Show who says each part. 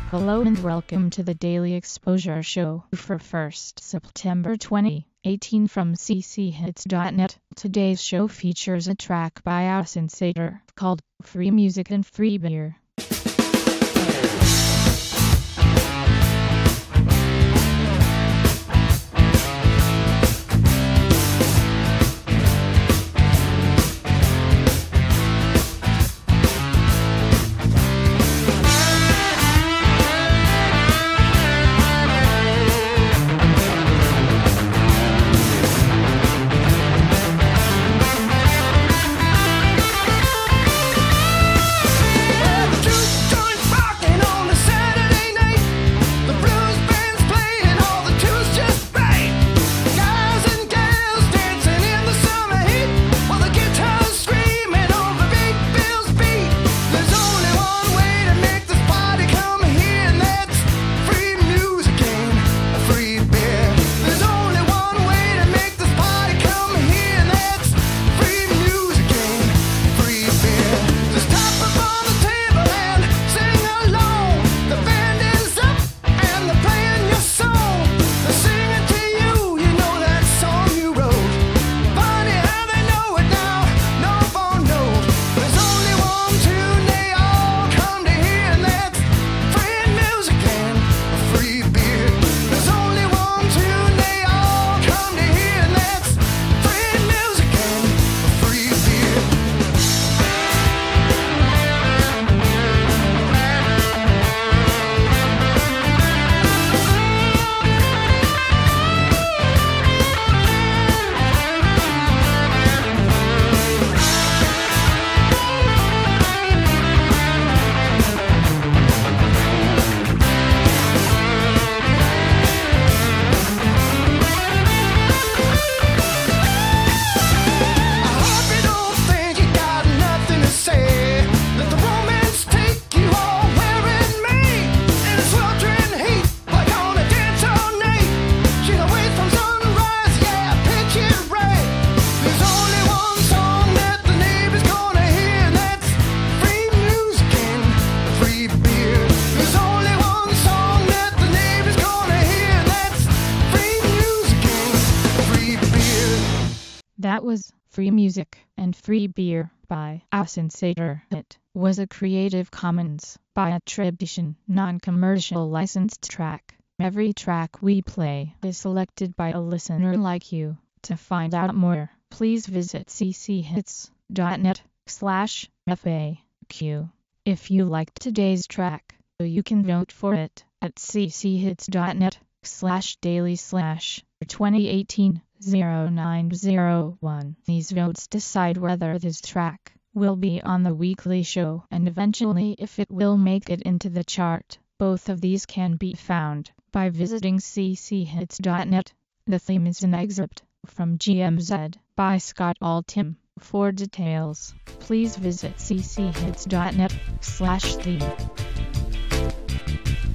Speaker 1: Hello and welcome to the Daily Exposure Show for 1st September 2018 from cchits.net. Today's show features a track by Ausensator called Free Music and Free Beer. That was Free Music and Free Beer by Ausensator. It was a Creative Commons by attribution, non-commercial licensed track. Every track we play is selected by a listener like you. To find out more, please visit cchits.net/FAQ. If you liked today's track, you can vote for it at cchits.net/daily/2018-0901. These votes decide whether this track will be on the weekly show and eventually if it will make it into the chart. Both of these can be found by visiting cchits.net. The theme is an excerpt from GMZ by Scott Altham. For details, please visit cchits.net/theme.